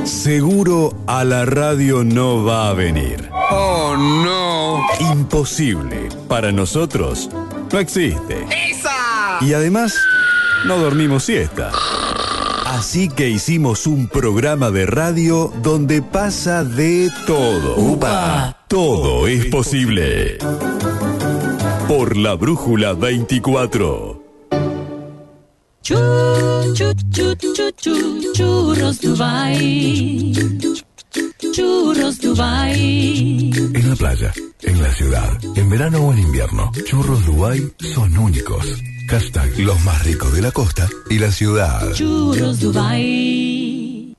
Seguro a la radio no va a venir. Oh, no. Imposible. Para nosotros, no existe. ¡Esa! Y además, no dormimos siesta. Así que hicimos un programa de radio donde pasa de todo. ¡Upa! Todo es posible. Por la Brújula 24. Churros Dubai. Churros Dubai. En la playa, en la ciudad, en verano o en invierno, Churros Dubai son únicos. Hashtag los más ricos de la costa y la ciudad. Churros Dubai.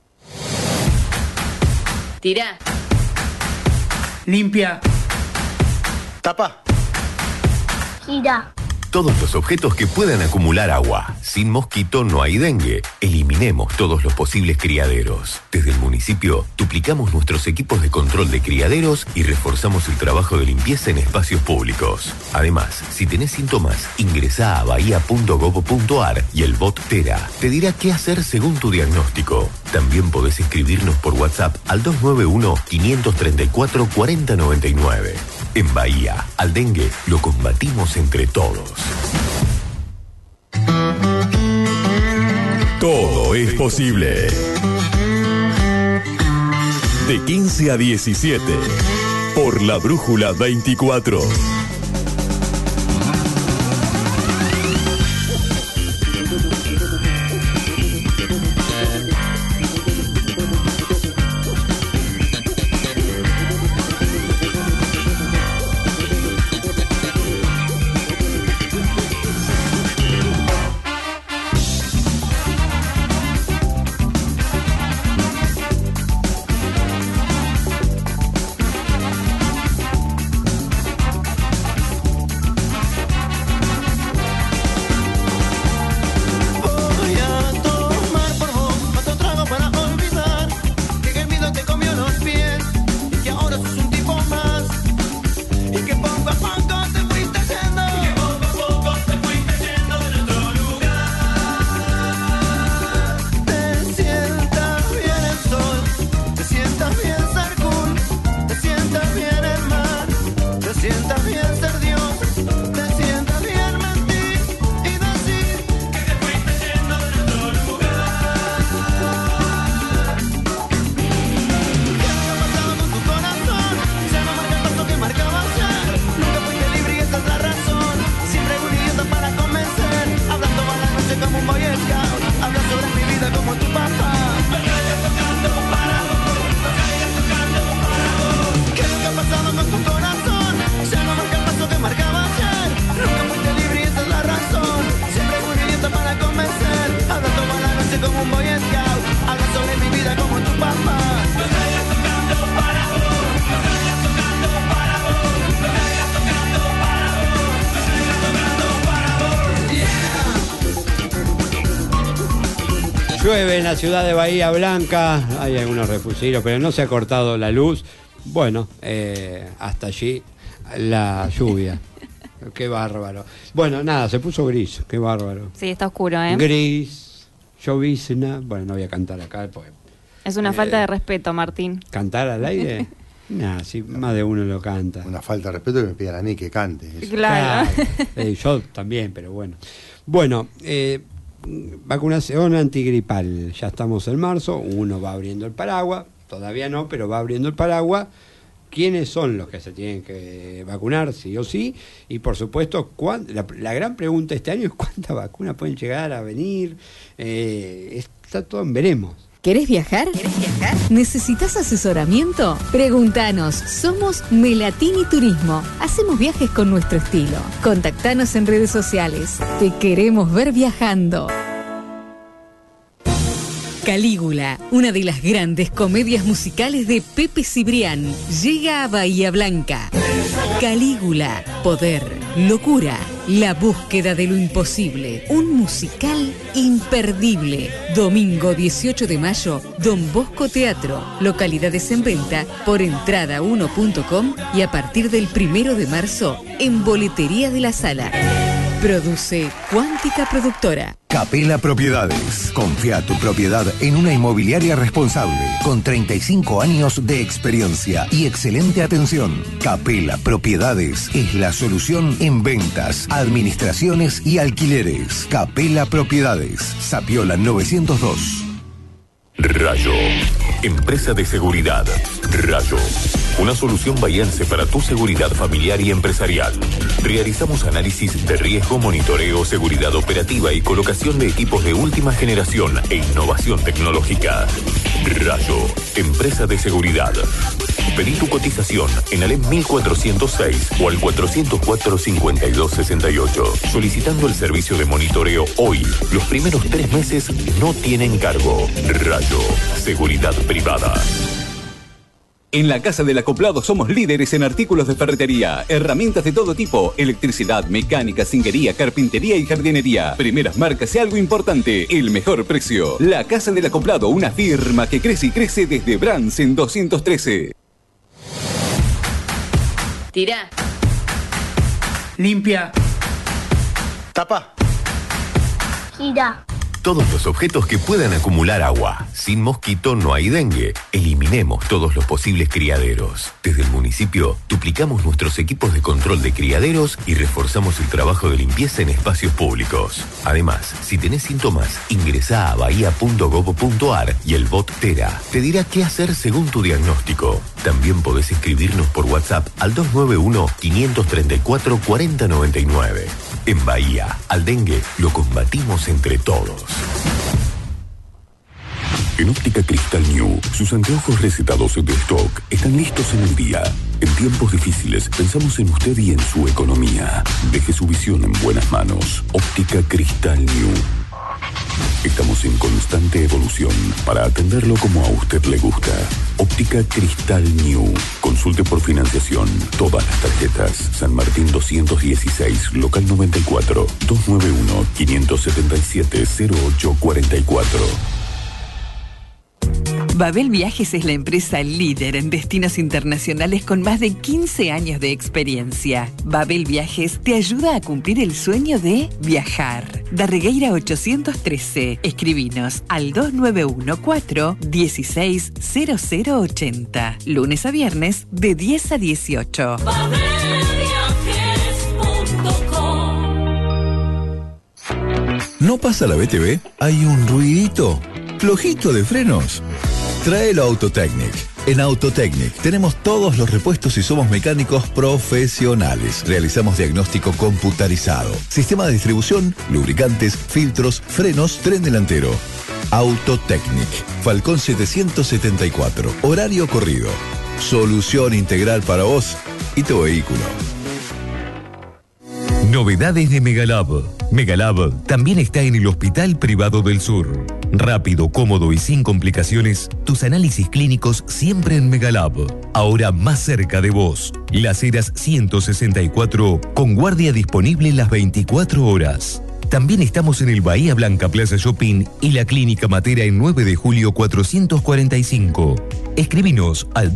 Tira. Limpia. Tapa. Gira. Todos los objetos que puedan acumular agua. Sin mosquito no hay dengue. Eliminemos todos los posibles criaderos. Desde el municipio, duplicamos nuestros equipos de control de criaderos y reforzamos el trabajo de limpieza en espacios públicos. Además, si tenés síntomas, ingresá a bahía.gov.ar y el bot Tera te dirá qué hacer según tu diagnóstico. También podés escribirnos por WhatsApp al 291-534-4099. En Bahía, al dengue lo combatimos entre todos. Todo es posible. De 15 a 17. Por la Brújula 24. Llueve en la ciudad de Bahía Blanca, hay algunos refugios, pero no se ha cortado la luz. Bueno, hasta allí la lluvia. Qué bárbaro. Bueno, nada, se puso gris, qué bárbaro. Sí, está oscuro, ¿eh? Gris, llovizna. Bueno, no voy a cantar acá. Pues, es una falta de respeto, Martín. ¿Cantar al aire? Nah, sí, más de uno lo canta. Una falta de respeto que me pidan a mí que cante. Eso. Claro. Yo también, pero bueno. Bueno, vacunación antigripal. Ya estamos en marzo, uno va abriendo el paraguas, todavía no, pero va abriendo el paraguas. ¿Quiénes son los que se tienen que vacunar, sí o sí? Y por supuesto, la gran pregunta este año es cuántas vacunas pueden llegar a venir. Está todo en veremos. ¿Querés viajar? ¿Necesitas asesoramiento? Preguntanos. Somos Melatini Turismo. Hacemos viajes con nuestro estilo. Contactanos en redes sociales. Te queremos ver viajando. Calígula, una de las grandes comedias musicales de Pepe Cibrián, llega a Bahía Blanca. Calígula, poder, locura, la búsqueda de lo imposible. Un musical imperdible. Domingo 18 de mayo, Don Bosco Teatro. Localidades en venta por entrada1.com y a partir del 1 de marzo en Boletería de la Sala. Produce Cuántica Productora. Capela Propiedades. Confía tu propiedad en una inmobiliaria responsable, con 35 años de experiencia y excelente atención. Capela Propiedades es la solución en ventas, administraciones y alquileres. Capela Propiedades. Sapiola 902. Rayo, empresa de seguridad. Rayo, una solución bahiense para tu seguridad familiar y empresarial. Realizamos análisis de riesgo, monitoreo, seguridad operativa y colocación de equipos de última generación e innovación tecnológica. Rayo, empresa de seguridad. Pedí tu cotización en Alem 1406 o al 404-5268. Solicitando el servicio de monitoreo hoy. Los primeros 3 meses no tienen cargo. Rayo, seguridad privada. En la Casa del Acoplado somos líderes en artículos de ferretería, herramientas de todo tipo, electricidad, mecánica, zinguería, carpintería y jardinería. Primeras marcas y algo importante, el mejor precio. La Casa del Acoplado, una firma que crece y crece desde Bransen 213. Tira. Limpia. Tapa. Gira. Todos los objetos que puedan acumular agua. Sin mosquito no hay dengue. Eliminemos todos los posibles criaderos. Desde el municipio, duplicamos nuestros equipos de control de criaderos y reforzamos el trabajo de limpieza en espacios públicos. Además, si tenés síntomas, ingresá a bahía.gov.ar y el bot Tera te dirá qué hacer según tu diagnóstico. También podés escribirnos por WhatsApp al 291-534-4099. En Bahía, al dengue lo combatimos entre todos. En Óptica Cristal New, sus anteojos recetados de stock están listos en el día. En tiempos difíciles, pensamos en usted y en su economía. Deje su visión en buenas manos. Óptica Cristal New. Estamos en constante evolución para atenderlo como a usted le gusta. Óptica Cristal New. Consulte por financiación todas las tarjetas. San Martín 216, local 94, 291-577-0844. Babel Viajes es la empresa líder en destinos internacionales con más de 15 años de experiencia. Babel Viajes te ayuda a cumplir el sueño de viajar. Darregueira 813. Escribinos al 2914-160080. Lunes a viernes de 10 a 18. ¿No pasa la BTV? ¿Hay un ruidito flojito de frenos? Tráelo a Autotechnic. En Autotechnic tenemos todos los repuestos y somos mecánicos profesionales. Realizamos diagnóstico computarizado, sistema de distribución, lubricantes, filtros, frenos, tren delantero. Autotechnic, Falcón 774, horario corrido. Solución integral para vos y tu vehículo. Novedades de Megalab. Megalab también está en el Hospital Privado del Sur. Rápido, cómodo y sin complicaciones, tus análisis clínicos siempre en Megalab. Ahora más cerca de vos. Las Heras 164, con guardia disponible las 24 horas. También estamos en el Bahía Blanca Plaza Shopping y la Clínica Matera en 9 de julio 445. Escribinos al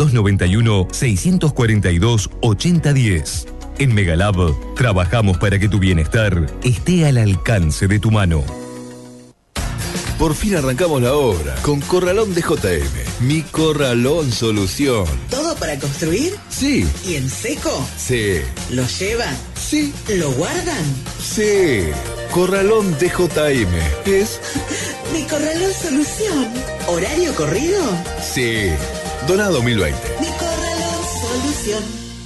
291-642-8010. En Megalab trabajamos para que tu bienestar esté al alcance de tu mano. Por fin arrancamos la obra con Corralón de JM. Mi Corralón Solución. ¿Todo para construir? Sí. ¿Y en seco? Sí. ¿Lo llevan? Sí. ¿Lo guardan? Sí. Corralón de JM. ¿Es? Mi Corralón Solución. ¿Horario corrido? Sí. Donado 2020. Mi Corralón Solución.